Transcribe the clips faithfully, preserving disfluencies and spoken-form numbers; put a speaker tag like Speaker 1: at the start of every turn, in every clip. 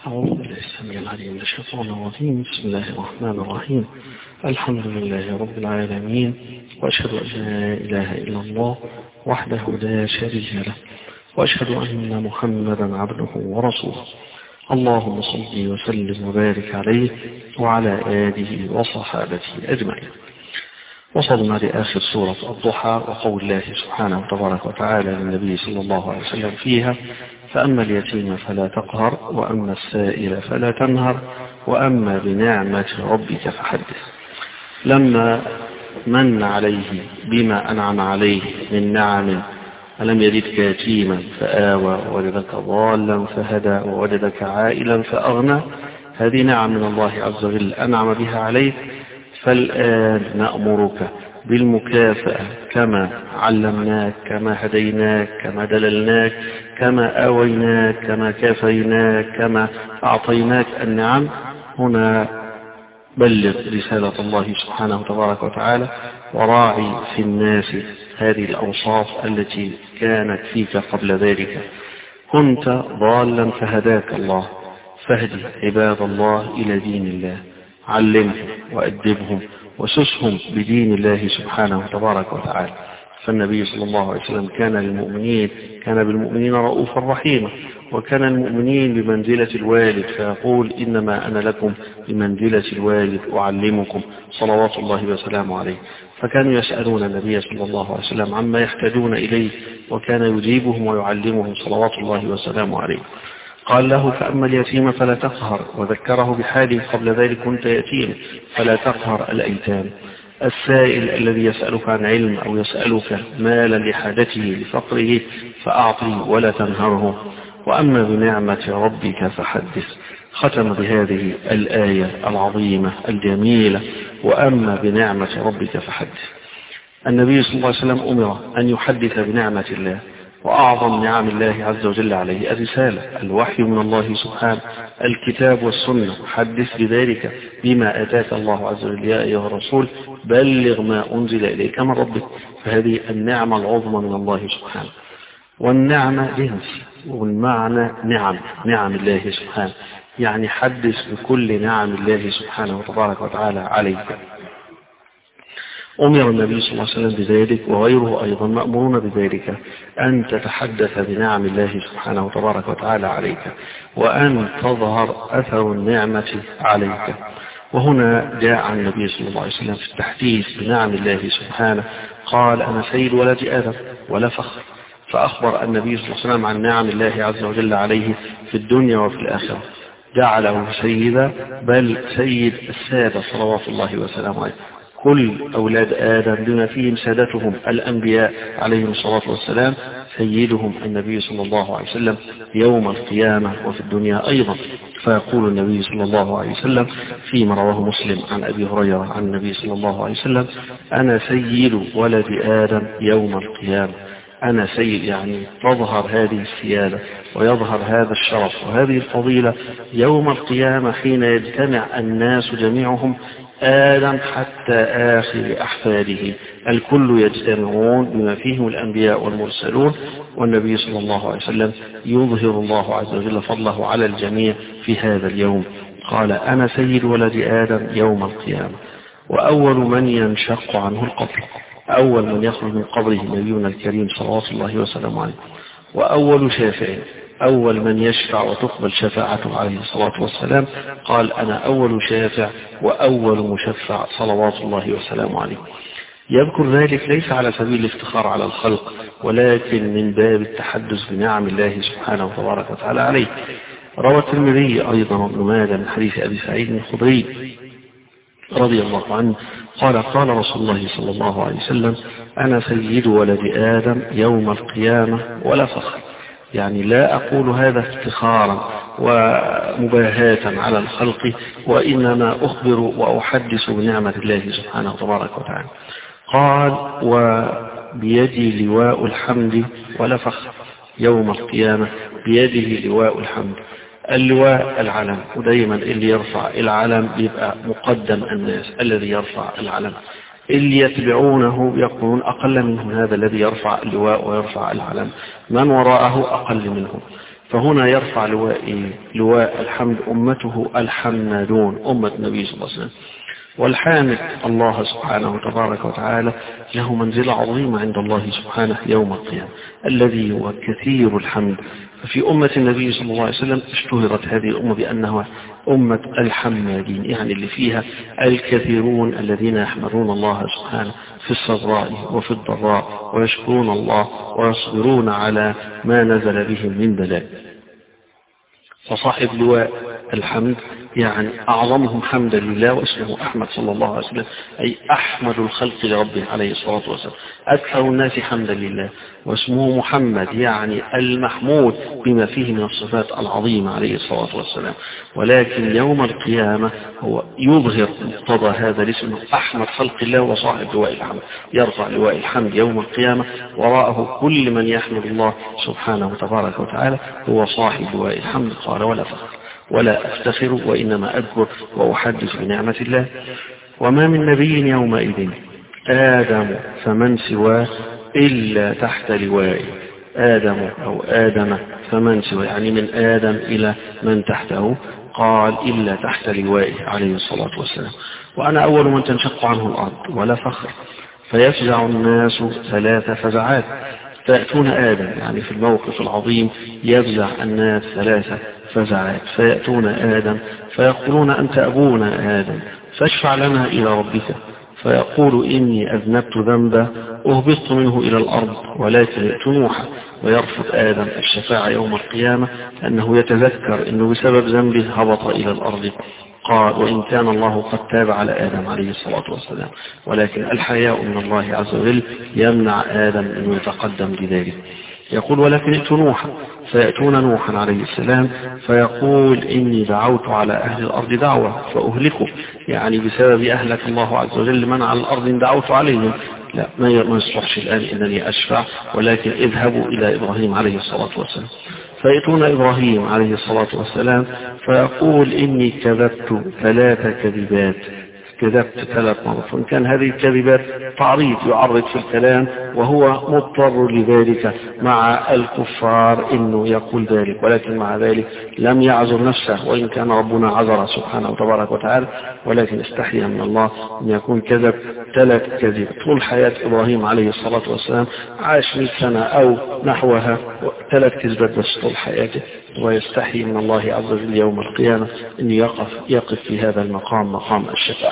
Speaker 1: أعوذ بالله السميع العليم من الشيطان الرجيم. بسم الله الرحمن الرحيم. الحمد لله رب العالمين، وأشهد أن لا إله إلا الله وحده لا شريك له، وأشهد أن محمدا عبده ورسوله. اللهم صل وسلم وبارك عليه وعلى آله وصحابته أجمعين. وصلنا لآخر سورة الضحى وقول الله سبحانه وتبارك وتعالى للنبي صلى الله عليه وسلم فيها: فأما اليتيم فلا تقهر، وأما السائل فلا تنهر، وأما بنعمة ربك فحدث. لما من عليه بما أنعم عليه من نعم: ألم يجدك يتيما فآوى، ووجدك ضالا فهدى، ووجدك عائلا فأغنى. هذه نعم من الله عز وجل أنعم بها عليك، فالآن نأمرك بالمكافأة كما علمناك، كما هديناك، كما دللناك، كما آويناك، كما كافيناك، كما أعطيناك النعم. هنا بلغ رسالة الله سبحانه وتبارك وتعالى، وراعي في الناس هذه الأوصاف التي كانت فيك قبل ذلك. كنت ضالا فهداك الله، فاهدي عباد الله إلى دين الله، علمهم وأدبهم وسسهم بدين الله سبحانه وتبارك وتعالى. فالنبي صلى الله عليه وسلم كان للمؤمنين كان بالمؤمنين رؤوفا رحيما، وكان المؤمنين بمنزلة الوالد، فيقول: إنما أنا لكم بمنزلة الوالد أعلمكم، صلوات الله وسلامه عليه. فكانوا يسألون النبي صلى الله عليه وسلم عما يحتاجون إليه، وكان يجيبهم ويعلمهم صلوات الله وسلامه عليه. قال له: فأما اليتيم فلا تقهر، وذكره بحاله قبل ذلك: كنت يتيم فلا تقهر الأيتام. السائل الذي يسألك عن علم أو يسألك مالا لحاجته لفقره فأعطي ولا تنهره. وأما بنعمة ربك فحدث. ختم بهذه الآية العظيمة الجميلة: وأما بنعمة ربك فحدث. النبي صلى الله عليه وسلم أمر أن يحدث بنعمة الله، وأعظم نعم الله عز وجل عليه الرسالة، الوحي من الله سبحانه، الكتاب والسنة. حدث بذلك بما آتاك الله عز وجل يا أيها الرسول، بلغ ما أنزل إليك من ربك. فهذه النعمة العظمى من الله سبحانه. والنعمة جنس، والمعنى نعم نعم الله سبحانه، يعني حدث بكل نعم الله سبحانه وتبارك وتعالى عليك. أمر النبي صلى الله عليه وسلم بذلك، وغيره أيضا مأمورون بذلك، أن تتحدث بنعم الله سبحانه وتبارك وتعالى عليك، وأن تظهر أثر النعمة عليك. وهنا جاء عن النبي صلى الله عليه وسلم في التحديث بنعم الله سبحانه، قال: أنا سيد ولد آدم ولا فخر. فأخبر النبي صلى الله عليه وسلم عن نعم الله عز وجل عليه في الدنيا وفي الآخرة، جعله سيدا، بل سيد السادة صلوات الله وسلامه عليه. كل أولاد آدم بما فيهم سادتهم الأنبياء عليهم الصلاة والسلام، سيدهم النبي صلى الله عليه وسلم يوم القيامة وفي الدنيا أيضا. فيقول النبي صلى الله عليه وسلم فيما رواه مسلم عن أبي هريرة عن النبي صلى الله عليه وسلم: أنا سيد ولد آدم يوم القيامة. أنا سيد، يعني تظهر هذه السيادة ويظهر هذا الشرف وهذه الفضيلة يوم القيامة، حين يجتمع الناس جميعهم، آدم حتى آخر أحفاده، الكل يجتمعون بما فيهم الأنبياء والمرسلون، والنبي صلى الله عليه وسلم يظهر الله عز وجل فضله على الجميع في هذا اليوم. قال: أنا سيد ولد آدم يوم القيامة. وأول من ينشق عنه القبر، أول من يخرج من قبره نبينا الكريم صلوات الله وسلامه عليه. وأول شافع، أول من يشفع وتقبل شفاعته عليه الصلاة والسلام، قال: أنا أول شافع وأول مشفع صلوات الله وسلامه عليه. يذكر ذلك ليس على سبيل الافتخار على الخلق، ولكن من باب التحدث بنعم الله سبحانه وتبارك وتعالى عليه. روى الترمذي أيضا ابن ماجه من حديث أبي سعيد الخدري رضي الله عنه قال: قال رسول الله صلى الله عليه وسلم: أنا سيد ولد آدم يوم القيامة ولا فخر. يعني لا أقول هذا افتخارا ومباهاة على الخلق، وإنما أخبر وأحدث بنعمة الله سبحانه وتبارك وتعالى. قال: وبيدي لواء الحمد ولا فخر. يوم القيامة بيده لواء الحمد. اللواء العلم، ودايما اللي يرفع العلم بيبقى مقدم الناس، الذي يرفع العلم. اللي يتبعونه يكونون أقل منهم هذا الذي يرفع اللواء ويرفع العلم، من وراءه أقل منهم. فهنا يرفع لواء لواء الحمد أمته الحمادون، أمة النبي صلى الله عليه وسلم. والحامد الله سبحانه تبارك وتعالى له منزلة عظيمة عند الله سبحانه يوم القيامة، الذي هو كثير الحمد. ففي أمة النبي صلى الله عليه وسلم اشتهرت هذه الأمة بأنها أمة الحمادين، يعني اللي فيها الكثيرون الذين يحمدون الله سبحانه في السراء وفي الضراء، ويشكرون الله ويصبرون على ما نزل بهم من بلاء. فصاحب لواء الحمد يعني أعظمهم حمدا لله، واسمه أحمد صلى الله عليه وسلم، أي أحمد الخلق لربه عليه الصلاة والسلام، أكثر الناس حمدا لله. واسمه محمد يعني المحمود بما فيه من الصفات العظيمة عليه الصلاة والسلام. ولكن يوم القيامة هو يظهر مقتضى هذا الاسم، أحمد خلق الله وصاحب لواء الحمد، يرفع لواء الحمد يوم القيامة، وراءه كل من يحمد الله سبحانه تبارك وتعالى هو صاحب لواء الحمد. قال ولا فخر ولا أفتخر، وإنما أذكر وأحدث بنعمة الله. وما من نبي يومئذ آدم فمن سواه إلا تحت لوائه. آدم أو آدم فمن سواه يعني من آدم إلى من تحته، قال إلا تحت لوائه عليه الصلاة والسلام. وأنا أول من تنشق عنه الأرض ولا فخر، فيفزع الناس ثلاث فزعات. فيأتون آدم يعني في الموقف العظيم يفزع الناس ثلاثة فزعات، فيأتون آدم فيقولون أنت أبونا آدم فاشفع لنا إلى ربك، فيقول إني أذنبت ذنبا أهبطت منه إلى الأرض ولكن ائت نوحا. ويرفض آدم الشفاعة يوم القيامة لأنه يتذكر أنه بسبب ذنبه هبط إلى الأرض. قال وإن كان الله قد تاب على آدم عليه الصلاة والسلام، ولكن الحياء من الله عز وجل يمنع آدم أن يتقدم بذلك. يقول ولكن ائت نوحا، فيأتون نوحا عليه السلام فيقول إني دعوت على أهل الأرض دعوة فأهلكوا، يعني بسبب أهلك الله عز وجل من على الأرض دعوت عليهم، لا ما يصلحش الآن إنني أشفع، ولكن اذهبوا إلى إبراهيم عليه الصلاة والسلام. فيأتون إبراهيم عليه الصلاة والسلام فيقول إني كذبت ثلاث كذبات، كذبت ثلاث مرات. وإن كان هذه الكذبات تعريض يعرض في الكلام وهو مضطر لذلك مع الكفار إنه يقول ذلك، ولكن مع ذلك لم يعذر نفسه، وإن كان ربنا عذر سبحانه وتبارك وتعالى، ولكن استحيا من الله أن يكون كذب ثلاث كذب. طول حياة إبراهيم عليه الصلاة والسلام عاش مئة سنة أو نحوها، ثلاث كذبات بس طول حياته، ويستحي من الله عز وجل يوم القيامة أن يقف, يقف في هذا المقام مقام الشفاعة.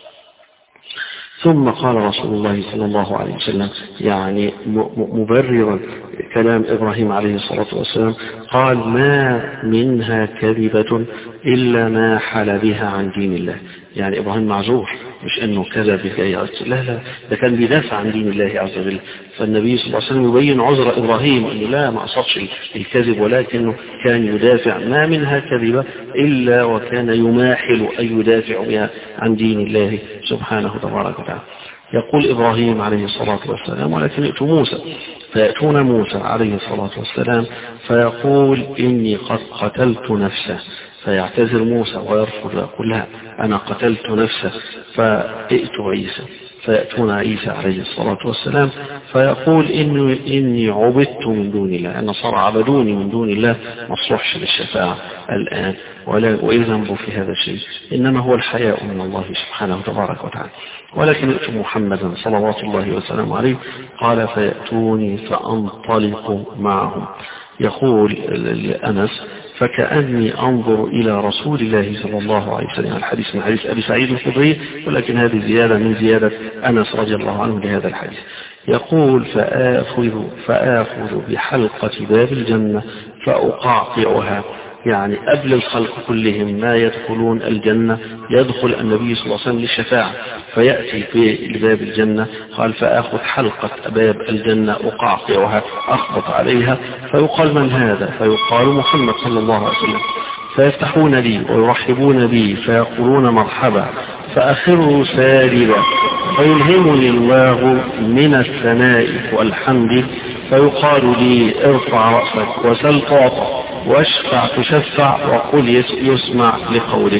Speaker 1: ثم قال رسول الله صلى الله عليه وسلم يعني مبررا كلام إبراهيم عليه الصلاة والسلام، قال ما منها كذبة إلا ما حل بها عن دين الله. يعني إبراهيم معذور، مش أنه كذب بكي، لا لا، ده كان بيدافع عن دين الله عز وجل. فالنبي صلى الله عليه وسلم يبين عذر إبراهيم أنه لا ما أصدش الكذب، ولكنه كان يدافع ما منها كذبة إلا وكان يماحل أن يدافع بها عن دين الله سبحانه تبارك وتعالى. يقول إبراهيم عليه الصلاة والسلام ولكن ائتوا موسى، فيأتون موسى عليه الصلاة والسلام فيقول إني قد قتلت نفسه، فيعتذر موسى ويرفض ويقول لا أنا قتلت نفسه، فائتوا عيسى، فيأتون عيسى عليه الصلاة والسلام فيقول إني, إني عبدت من دون الله، أن صار عبدوني من دون الله، ما صلحش للشفاعة الآن، ولا وإن ذنبوا في هذا الشيء، إنما هو الحياء من الله سبحانه وتبارك وتعالى. ولكن ائتوا محمدا صلوات الله وسلامه عليه، قال فيأتوني فأنطلق معهم. يقول أنس فكأني أنظر إلى رسول الله صلى الله عليه وسلم. الحديث من حديث أبي سعيد الخدري، ولكن هذه زيادة من زيادة أنس رضي الله عنه لهذا الحديث. يقول فآخذ, فآخذ بحلقة باب الجنة فأقعقعها، يعني قبل الخلق كلهم ما يدخلون الجنة يدخل النبي صلى الله عليه وسلم للشفاعة، فيأتي في باب الجنة، قال فأخذ حلقة باب الجنة أقعقعها، أخبط عليها، فيقال من هذا؟ فيقال محمد صلى الله عليه وسلم، فيفتحون لي ويرحبون بي فيقولون مرحبا، فأخر سالبا، فيلهمني الله من الثناء والحمد، فيقال لي ارفع رأسك وسل تعطى واشفع تشفع وقل يسمع لقولك.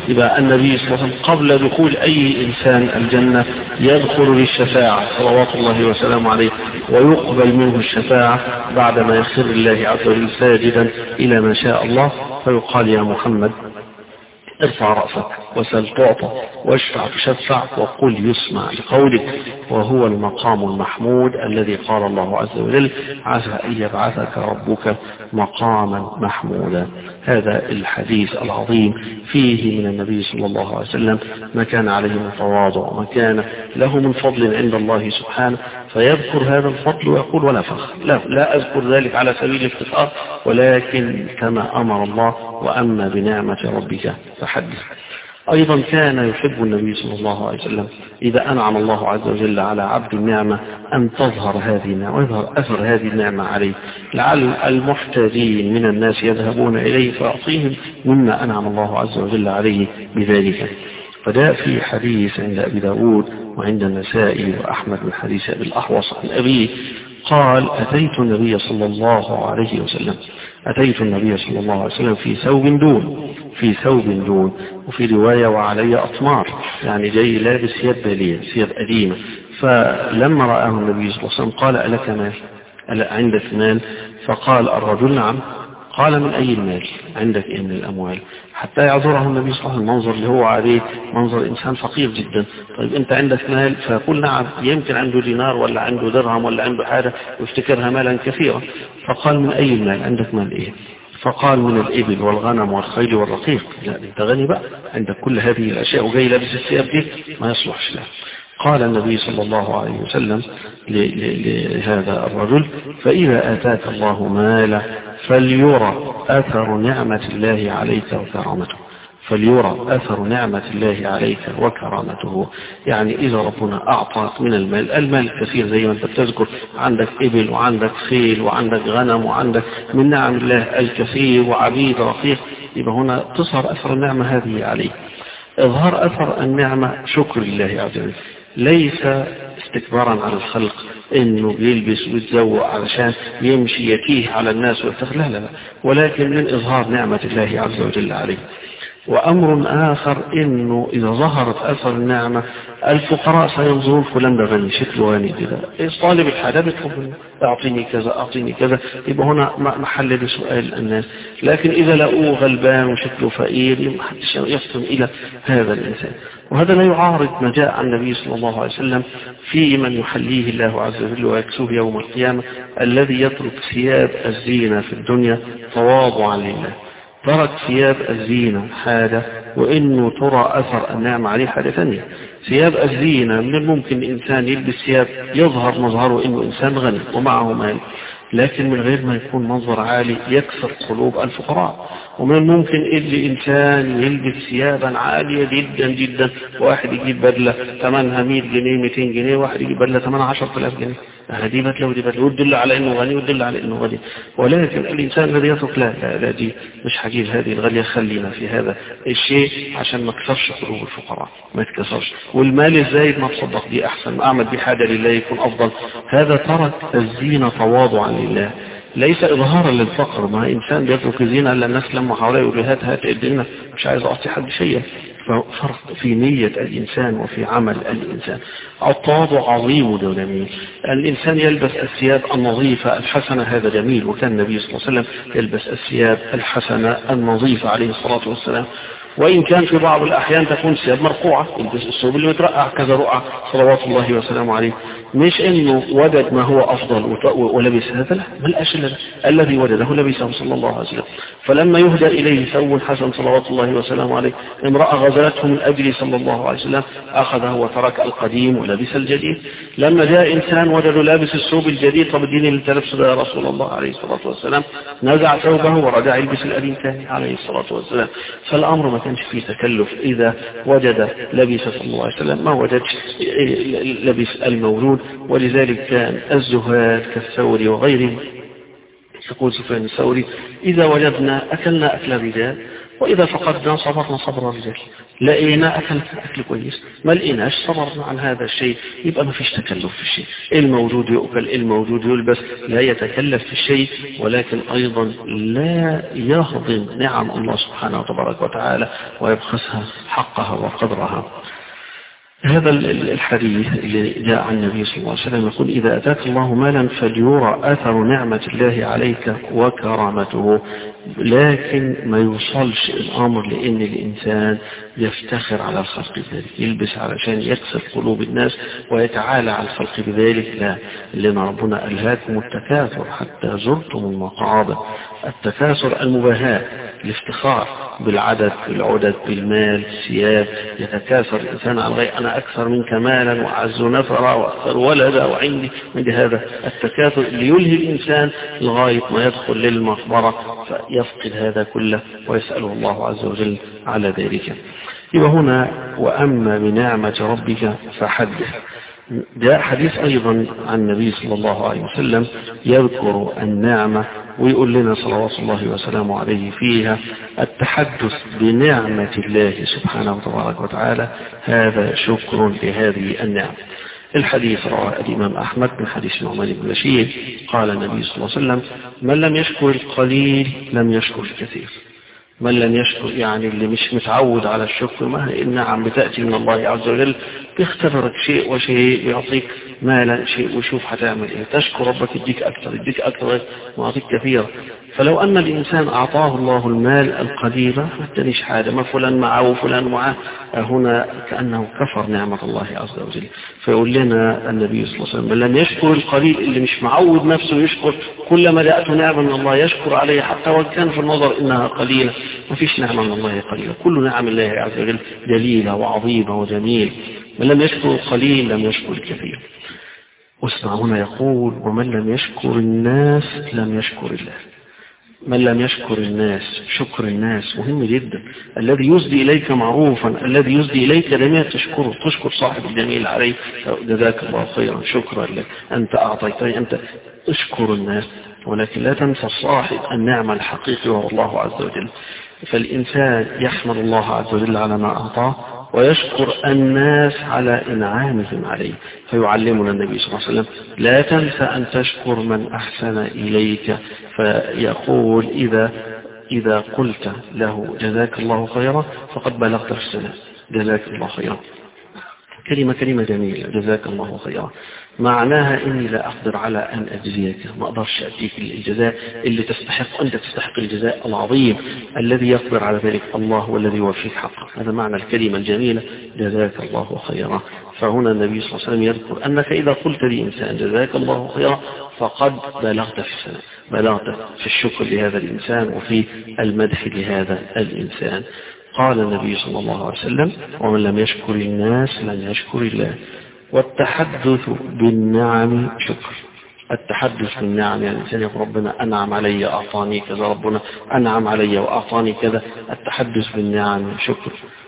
Speaker 1: يبقى النبي صلى الله عليه وسلم قبل دخول أي إنسان الجنة يدخل للشفاعة صلوات الله وسلامه عليه، ويقبل منه الشفاعة بعدما يخر الله عز وجل ساجدا إلى ما شاء الله، فيقال يا محمد ارفع رأسك وسل تعطى واشفع تشفع وقل يسمع لقولك، وهو المقام المحمود الذي قال الله عز وجل عسى أن يبعثك ربك مقاما محمودا. هذا الحديث العظيم فيه من النبي صلى الله عليه وسلم ما كان عليه من تواضع وما كان له من فضل عند الله سبحانه، فيذكر هذا الفضل ويقول ولا فخر، لا, لا أذكر ذلك على سبيل الافتخار، ولكن كما أمر الله وأما بنعمة ربك فحدث. أيضا كان يحب النبي صلى الله عليه وسلم إذا أنعم الله عز وجل على عبد النعمة أن تظهر هذه النعمة ويظهر أثر هذه النعمة عليه، لعل المحتاجين من الناس يذهبون إليه فيعطيهم مما أنعم الله عز وجل عليه بذلك. فجاء في حديث عند أبي داود وعند النسائي وأحمد من حديث أبي الأحوص عن أبيه قال أتيت النبي صلى الله عليه وسلم أتيت النبي صلى الله عليه وسلم في ثوب دون في ثوب دون وفي رواية وعلي أطمار، يعني جاي لابس ثياب بالية ثياب قديمة. فلما رآه النبي صلى الله عليه وسلم قال ألك مال؟ ألا عندك مال؟ فقال الرجل نعم. قال من أي المال؟ عندك إيه من الأموال؟ حتى يعذره النبي صلى الله عليه وسلم المنظر اللي هو عليه منظر إنسان فقير جدا. طيب أنت عندك مال؟ فيقول نعم، يمكن عنده دينار ولا عنده درهم ولا عنده حاجة يفتكرها مالا كثيرا. فقال من أي المال؟ عندك مال إيه؟ فقال من الإبل والغنم والخيل والرقيق. لا أنت غني بقى، عندك كل هذه الأشياء وجاي لابس الثياب دي، ما يصلحش له. قال النبي صلى الله عليه وسلم لهذا الرجل فإذا آتاك الله مالا فليرى أثر نعمة الله عليك وكرامته، فليرى أثر نعمة الله عليك وكرامته. يعني إذا ربنا أعطاك من المال، المال كثير زي ما أنت بتذكر، عندك إبل وعندك خيل وعندك غنم وعندك من نعم الله الكثير وعبيد رقيق، يبقى هنا تظهر أثر النعمة هذه عليك. إظهار أثر النعمة شكر لله عز وجل، ليس استكبارا على الخلق انه بيلبس ويتزوق علشان يمشي يتيه على الناس ويفتخر، لا لا لا، ولكن من إظهار نعمة الله عز وجل عليه. وأمر آخر إنه إذا ظهرت أثر النعمة الفقراء سينظرون فلان ده غني، شكله غني كده، طالب الحاجة بيطلب أعطيني كذا أعطيني كذا، يبقى هنا محل لسؤال الناس. لكن إذا لقوه غلبان وشكله فقير محدش يفطن إلى هذا الإنسان. وهذا لا يعارض ما جاء عن النبي صلى الله عليه وسلم في من يحليه الله عز وجل ويكسوه يوم القيامة، الذي يترك ثياب الزينة في الدنيا تواضعا لله. ترك ثياب الزينة حاجة، وإنه ترى أثر النعمة عليه حاجة ثانية. ثياب الزينة من الممكن إنسان يلبس ثياب يظهر مظهره إنه إنسان غني ومعه مال، لكن من غير ما يكون منظر عالي يكسر قلوب الفقراء. ومن الممكن اللي إنسان يلبس ثيابا عالية جدا جدا، واحد يجيب بدلة ثمنها مية جنيه ميتين جنيه، واحد يجيب بدلة ثمنها عشرة آلاف جنيه، هذه بدلة ودي بدلة، ويدل على إنه غني ويدل على إنه غني. ولكن الإنسان الذي يترك لا لا, لا دي مش حجيب هذه الغالية، خلينا في هذا الشيء عشان ما تكسرش قلوب الفقراء، ما تكسرش. والمال الزايد ما تصدق دي أحسن، ما أعمل بحاجة لله يكون أفضل. هذا ترك الزينة تواضعا لله، ليس إظهارا للفقر. ما إنسان بيترك الزينة إلا الناس لما حواليه يقولوا هات هات ادينا، مش عايز أعطي حد شيء. ففرق في نية الإنسان وفي عمل الإنسان. التواضع عظيم وجميل. الإنسان يلبس الثياب النظيفة الحسنة، هذا جميل، وكان النبي صلى الله عليه وسلم يلبس الثياب الحسنة النظيفة عليه الصلاة والسلام. وإن كان في بعض الأحيان تكون ثياب مرقوعة، يلبس الثوب اللي مترقع كذا رقعة صلوات الله وسلامه عليه، مش إنه وجد ما هو أفضل ولبس هذا، لا، ما لقاش إلا الذي وجده لبسه صلى الله عليه وسلم. فلما يهدى إليه ثوب حسن صلوات الله وسلامه عليه، امرأة غزلته من أجل صلى الله عليه وسلم أخذه وترك القديم ولبس الجديد. لما جاء إنسان وجده لابس الثوب الجديد، طب الدين اللي تلبسه ده يا رسول الله عليه الصلاة والسلام، نزع ثوبه ورجع يلبس القديم ثاني عليه الصلاة والسلام. فالأمر ما كانش فيه تكلف، إذا وجد لبس صلى الله عليه وسلم، ما وجدش لبس المولود. ولذلك كان الزهاد كالثوري وغيره، يقول سفيان الثوري إذا وجدنا أكلنا أكل الرجال وإذا فقدنا صبرنا صبر الرجال، لقينا أكل أكل كويس، ما لقيناش صبرنا عن هذا الشيء، يبقى ما فيش تكلف في الشيء. الموجود يؤكل، الموجود يلبس، لا يتكلف في الشيء، ولكن أيضا لا يهضم نعم الله سبحانه وتبارك وتعالى ويبخسها حقها وقدرها. هذا الحديث اللي جاء عن النبي صلى الله عليه وسلم يقول: إذا أتاك الله مالا فليرى أثر نعمة الله عليك وكرامته، لكن ما يوصلش الأمر لأن الإنسان يفتخر على الخلق بذلك، يلبس علشان يكسب قلوب الناس ويتعالى على الخلق بذلك. لا، لأن ربنا ألهاكم التكاثر حتى زرتم المقابر. التكاثر المباهاة، الافتخار بالعدد، بالعدد، بالمال، الثياب، يتكاثر الإنسان على غير أنا أكثر منك مالا وأعز نفرا وأكثر ولدا وعندي من هذا التكاثر اللي يلهي الإنسان لغاية ما يدخل للمقبرة فيفقد هذا كله ويسأله الله عز وجل على ذلك. يبقى هنا وأما بنعمة ربك فحدث. جاء حديث أيضا عن النبي صلى الله عليه وسلم يذكر النعمة ويقول لنا صلوات الله وسلامه عليه فيها: التحدث بنعمة الله سبحانه وتبارك وتعالى هذا شكر لهذه النعمة. الحديث رواه الإمام أحمد من حديث نعمان بن بشير قال النبي صلى الله عليه وسلم: من لم يشكر القليل لم يشكر الكثير. من لم يشكر يعني اللي مش متعود على الشكر، ما هي النعم بتأتي من الله عز وجل، بيختبرك شيء وشيء، بيعطيك مالا شيء وشوف هتعمل ايه. تشكر ربك يديك اكثر، يديك اكثر ويعطيك كثيرا. فلو ان الانسان اعطاه الله المال القليل ما ادانيش حاجه، ما فلان معه وفلان معه، هنا كانه كفر نعمه الله عز وجل. فيقول لنا النبي صلى الله عليه وسلم: من لم يشكر القليل، اللي مش معود نفسه يشكر، كلما جاءته نعمه من الله يشكر عليها حتى وان كان في النظر انها قليله. ما فيش نعمه من الله قليله، كل نعم الله عز وجل جليله وعظيمه وجميل. من لم يشكر القليل لم يشكر الكثير. واسمع هنا يقول: ومن لم يشكر الناس لم يشكر الله. من لم يشكر الناس، شكر الناس مهم جدا. الذي يسدي إليك معروفا، الذي يسدي إليك جميع تشكره، تشكر صاحب الجميل عليه: جزاك الله خيرا، شكرا لك، أنت أعطيتني، أنت اشكر الناس. ولكن لا تنسى صاحب النعمة الحقيقي وهو الله عز وجل. فالإنسان يحمد الله عز وجل على ما أعطاه ويشكر الناس على إنعامهم عليه. فيعلمنا النبي صلى الله عليه وسلم: لا تنسى أن تشكر من أحسن إليك. فيقول: إذا إذا قلت له جزاك الله خيرا فقد بلغت في السنة. جزاك الله خيرا كلمة كلمة جميلة، جزاك الله خيرا، معناها إني لا أقدر على أن أجزيك، ما أقدرش أديك الجزاء اللي تستحق، أنت تستحق الجزاء العظيم الذي يقدر على ذلك الله والذي يوفيك حقه. هذا معنى الكلمة الجميلة: جزاك الله خيرا. فهنا النبي صلى الله عليه وسلم يذكر أنك إذا قلت لإنسان جزاك الله خيرا فقد بلغت في السنة، بلغت في الشكر لهذا الإنسان وفي المدح لهذا الإنسان. قال النبي صلى الله عليه وسلم: ومن لم يشكر الناس لم يشكر الله. والتحدث بالنعم شكر. التحدث بالنعم يعني الإنسان يقول: ربنا أنعم علي أعطاني كذا، ربنا أنعم علي وأعطاني كذا. التحدث بالنعم شكر.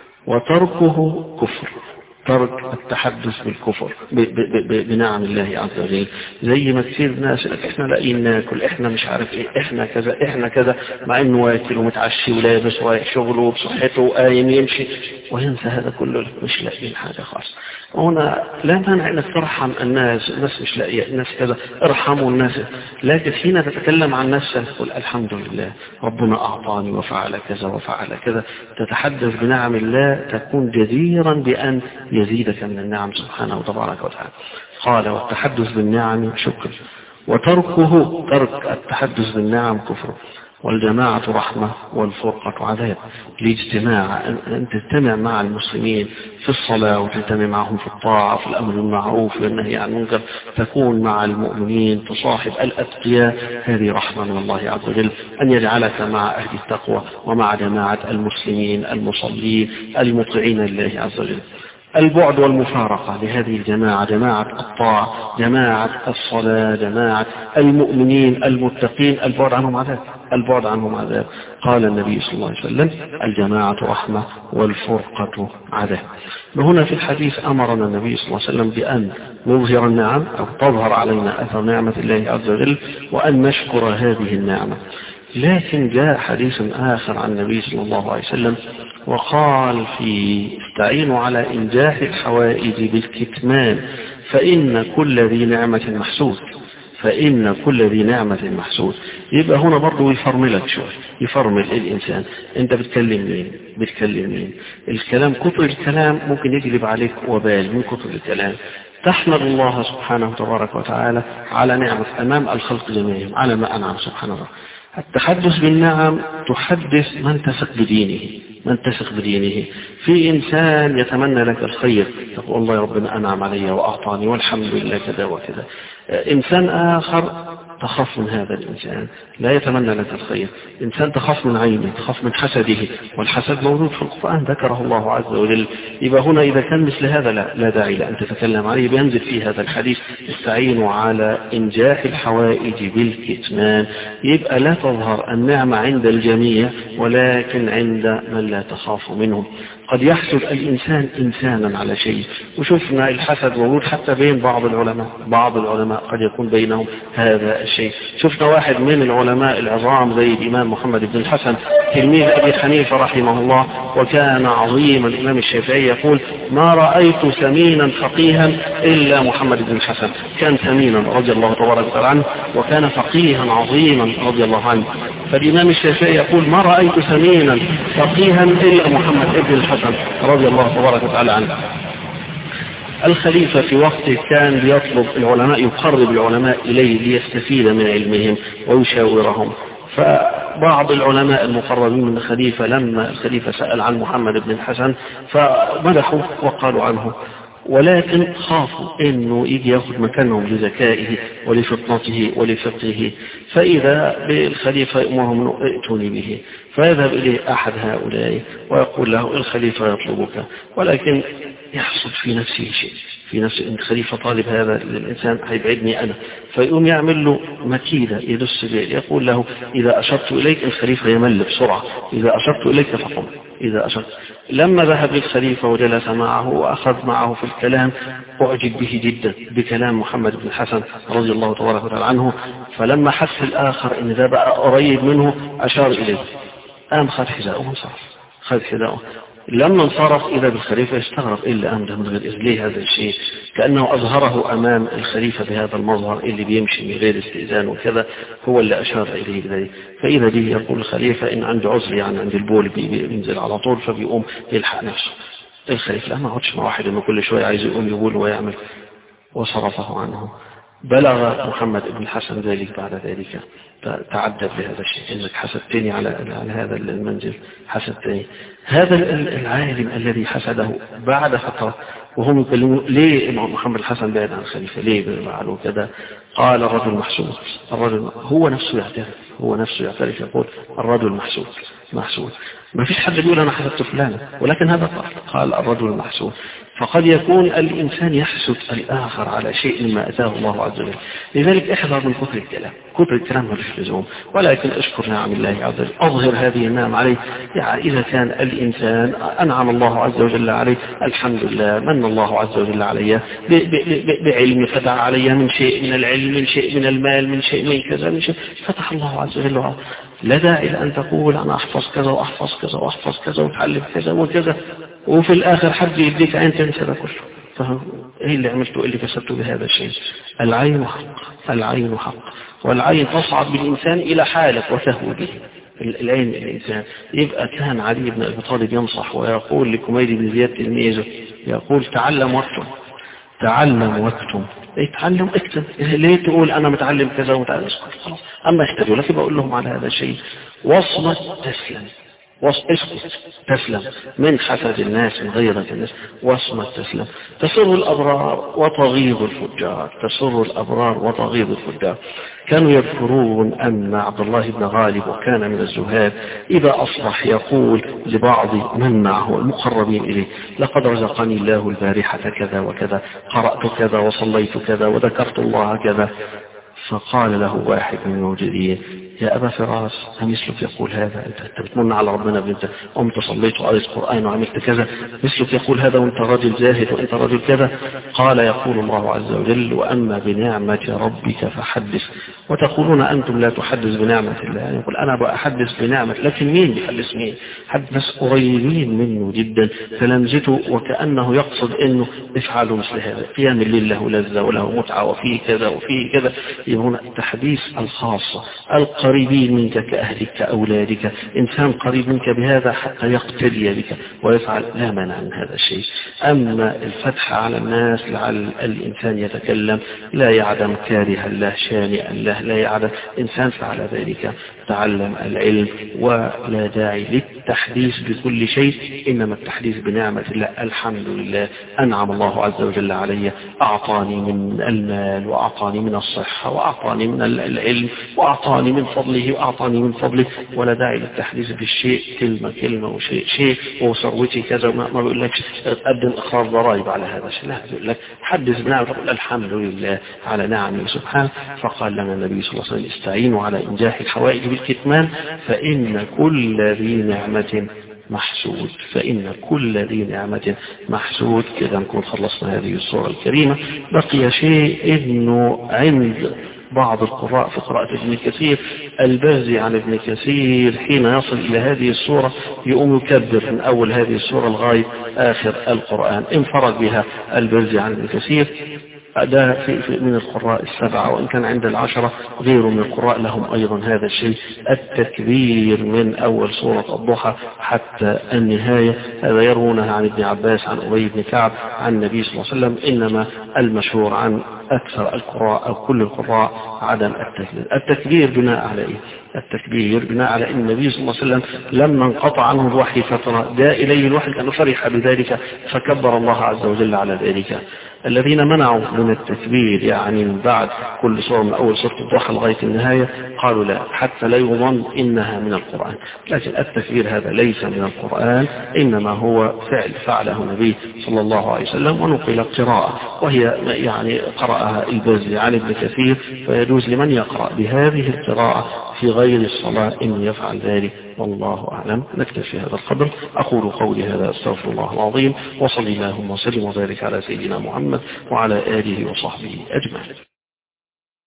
Speaker 1: وتركه كفر. ترك التحدث بالكفر بنعم الله عز وجل. زي ما كثير ناس احنا لاقيين ناكل، احنا مش عارف ايه، احنا كذا احنا كذا، مع انه واكل ومتعشي ولابس ورايح شغله وبصحته وقايم يمشي وينسى هذا كله، مش لاقيين حاجه خالص. هنا لا مانع انك ترحم الناس، الناس مش لاقيه، الناس كذا، ارحموا الناس. لكن حين تتكلم عن نفسك تقول: الحمد لله ربنا اعطاني وفعل كذا وفعل كذا. تتحدث بنعم الله تكون جديرا بان يزيدك من النعم سبحانه وتبارك وتعالى. قال: والتحدث بالنعم شكر. وتركه، ترك التحدث بالنعم كفر. والجماعة رحمة والفرقة عذاب. الاجتماع، أن تجتمع مع المسلمين في الصلاة وتجتمع معهم في الطاعة، في الأمر بالمعروف والنهي عن المنكر، تكون مع المؤمنين، تصاحب الأتقياء، هذه رحمة من الله عز وجل أن يجعلك مع أهل التقوى ومع جماعة المسلمين المصلين المطيعين لله عز وجل. البعد والمفارقة لهذه الجماعة، جماعة الطاعة، جماعة الصلاة، جماعة المؤمنين المتقين، البعد عنهم عذاب، البعد عنهم عذاب. قال النبي صلى الله عليه وسلم: الجماعة رحمة والفرقة عذاب. وهنا في الحديث أمرنا النبي صلى الله عليه وسلم بأن نظهر النعم أو تظهر علينا أثر نعمة الله عز وجل وأن نشكر هذه النعمة. لكن جاء حديث آخر عن النبي صلى الله عليه وسلم وقال في استعينوا على إنجاح الحوائج بالكتمان فإن كل ذي نعمة محسود، فإن كل ذي نعمة محسود. يبقى هنا برضو يفرملك شوي، يفرمل الإنسان. أنت بتكلم مين؟ بتكلم مين؟ الكلام، كتر الكلام ممكن يجلب عليك وبال من كتر الكلام. تحمد الله سبحانه تبارك وتعالى على نعمة أمام الخلق جميعهم على ما أنعم سبحانه وتعالى. التحدث بالنعم تحدث من تثق بدينه، من تثق بدينه. في إنسان يتمنى لك الخير، تقول والله ربنا أنعم علي وأعطاني والحمد لله كذا وكذا. إنسان آخر تخاف من هذا الإنسان، لا يتمنى لك الخير. إنسان تخاف من عينه، تخاف من حسده، والحسد موجود في القرآن ذكره الله عز وجل. يبقى هنا إذا كان مثل هذا لا, لا داعي لأن تتكلم عليه. بينزل في هذا الحديث استعينوا على إنجاح الحوائج بالكتمان. يبقى لا تظهر النعمة عند الجميع ولكن عند من لا تخاف منهم. قد يحسد الإنسان إنسانا على شيء، وشفنا الحسد موجود حتى بين بعض العلماء، بعض العلماء قد يكون بينهم هذا الشيء. شفنا واحد من العلماء العظام زي الإمام محمد بن الحسن تلميذ أبي حنيفة رحمه الله، وكان عظيم. الإمام الشافعي يقول ما رأيت سمينا فقيها إلا محمد بن الحسن. كان سمينا رضي الله تبارك وتعالى عنه، وكان فقيها عظيما رضي الله عنه. فالإمام الشافعي يقول ما رأيت سمينا فقيها إلا محمد بن الحسن رضي الله تبارك وتعالى عنه. الخليفة في وقته كان بيطلب العلماء، يقرب العلماء إليه ليستفيد من علمهم ويشاورهم. فبعض العلماء المقربين من الخليفة لما الخليفة سأل عن محمد بن الحسن فمدحوا وقالوا عنه، ولكن خافوا انه يجي ياخذ مكانهم لذكائه ولفطنته ولفقهه. فاذا بالخليفه يامرهم ائتوني به، فيذهب اليه احد هؤلاء ويقول له الخليفه يطلبك، ولكن يحصل في نفسه شيء، في نفس الخليفه طالب هذا الانسان هيبعدني انا، فيقوم يعمل له مكيده يدس به، يقول له اذا اشرت اليك الخليفه يمل بسرعه، اذا اشرت اليك فقم، إذا أشرت. لما ذهب للخليفة وجلس معه وأخذ معه في الكلام أعجب به جدا بكلام محمد بن الحسن رضي الله تبارك وتعالى عنه. فلما حس الآخر إن ذا بقى قريب منه أشار إليه، قام خذ حذاءه وانصرف، خذ حذاءه. لما انصرف إذا بالخليفة استغرب إلا أمده من غير إذن هذا الشيء، كأنه أظهره أمام الخليفة بهذا المظهر اللي بيمشي من غير استئذان وكذا، هو اللي أشار إليه بذلك. فإذا به يقول الخليفة إن عنده عذر، يعني عند البول بينزل على طول، فبيقوم يلحق نفسه. الخليفة لا ما عودش مع واحد إنه كل شوية عايز يقوم يقول ويعمل، وصرفه عنه. بلغ محمد بن الحسن ذلك بعد ذلك، تعدد بهذا الشيء، انك حسدتني على على هذا المنزل، حسدتني. هذا العالم الذي حسده بعد فترة وهم يكلمون ليه محمد الحسن بعد عن الخليفة، ليه فعلوا كذا؟ قال الرجل محسود. الرجل هو نفسه يعترف، هو نفسه يعترف يقول الرجل محسود محسود. ما فيش حد بيقول أنا حسدت فلانا، ولكن هذا قال قال الرجل محسود. فقد يكون الإنسان يحسد الآخر على شيء مما أتاه الله عز وجل. لذلك احذر من كثر الكلام، كثر الكلام ملوش لزوم، ولكن اشكر نعم الله عز وجل، أظهر هذه النعم عليه. يعني إذا كان الإنسان أنعم الله عز وجل عليه، الحمد لله من الله عز وجل علي بعلم، فتح علي من شيء من العلم، من شيء من المال، من شيء من كذا، من شيء فتح الله عز وجل عليه. لا داعي لأن تقول أنا أحفظ كذا وأحفظ كذا وأحفظ كذا وأتعلم كذا وكذا، وفي الآخر حد يديك عين تنسى ده كله. فهم إيه اللي عملته، إيه اللي كسبته بهذا الشيء؟ العين حق، العين حق، والعين تصعد بالإنسان إلى حالك وتهوي به. العين الإنسان. يبقى كان علي بن أبي طالب ينصح ويقول لكميد بن زياد تلميذه، يقول تعلم واكتم، تعلم واكتم. يتعلم اكتب، ليه تقول انا متعلم كذا ومتعلم خلاص. اما يحتاجوا لك بقول لهم على هذا الشيء، وصمت تسلم، اسكت تسلم من حسد الناس، من غيرة الناس، وصمت تسلم. تسر الأبرار وتغيظ الفجار، تسر الأبرار وتغيظ الفجار. كانوا يذكرون أن عبد الله بن غالب وكان من الزهاد إذا أصبح يقول لبعض من معه المقربين إليه لقد رزقني الله البارحة كذا وكذا، قرأت كذا وصليت كذا وذكرت الله كذا. فقال له واحد من الموجودين يا أبا فراس مثلك يقول هذا، أنت بتمن على ربنا بنت قمت صليت وقريت قرآن وعملت كذا، مثلك يقول هذا وأنت راجل زاهد وأنت راجل كذا. قال يقول الله عز وجل وأما بنعمة ربك فحدث. وتقولون أنتم لا تحدث بنعمة الله، يعني يقول أنا بأحدث بنعمة، لكن مين بيحدث مين؟ حد ناس قريبين منه جدا تلامذته، وكأنه يقصد أنه افعلوا مثل هذا، قيام الليل له لذة وله متعة وفيه كذا وفيه كذا. يبقى التحديث الخاصة، القريبين منك كأهلك كأولادك، إنسان قريب منك بهذا حتى يقتدي بك ويفعل، لا مانع من هذا الشيء. أما الفتح على الناس لعل الإنسان يتكلم لا يعدم كاره الله شانئ الله، لا يعدم إنسان فعل ذلك تعلم العلم، ولا داعي للتحديث بكل شيء، إنما التحديث بنعمة الله. الحمد لله أنعم الله عز وجل علي، أعطاني من المال وأعطاني من الصحة وأعطاني من العلم وأعطاني من فضله وأعطاني من فضله، ولا داعي للتحديث بالشيء كلمة كلمة وشيء شيء وثروتي كذا، وما ما بيقولكش قدم إقرار ضرائب على هذا الشيء، لا، بيقول لك حدث بنعمة الحمد لله على نعمه سبحانه. فقال لنا النبي صلى الله عليه وسلم استعينوا على إنجاح الحوائج بالكتمان فإن كل ذي نعمة محسود، فإن كل ذي نعمة محسود. كذا نكون خلصنا هذه السورة الكريمة. بقي شيء إنه عند بعض القراء في قراءة ابن كثير البازي عن ابن كثير حين يصل إلى هذه السورة يقوم يكبر من أول هذه السورة لغاية آخر القرآن، انفرد بها البازي عن ابن كثير. ده في في من القراء السبعة، وإن كان عند العشرة غيره من القراء لهم أيضا هذا الشيء، التكبير من أول سورة الضحى حتى النهاية. هذا يروونه عن ابن عباس عن أبي بن كعب عن النبي صلى الله عليه وسلم، إنما المشهور عن أكثر القراء أو كل القراء عدم التكبير. التكبير بناء على إيه؟ التكبير بناء على أن النبي صلى الله عليه وسلم لما انقطع عنه الوحي فترة جاء إليه الوحي كان فرح بذلك فكبر الله عز وجل على ذلك. الذين منعوا من التكبير يعني من بعد كل سورة من أول سورة الضحى لغاية النهاية قالوا لا، حتى لا يظن إنها من القرآن، لكن التكبير هذا ليس من القرآن، إنما هو فعل فعله النبي صلى الله عليه وسلم، ونقل قراءة وهي يعني قرأها البازي عن ابن كثير، فيجوز لمن يقرأ بهذه القراءة في غير الصلاة إن يفعل ذلك، والله أعلم. نكتفي هذا القدر. أقول قولي هذا أستغفر الله العظيم، وصلي اللهم وسلم وبارك على سيدنا محمد وعلى آله وصحبه أجمعين.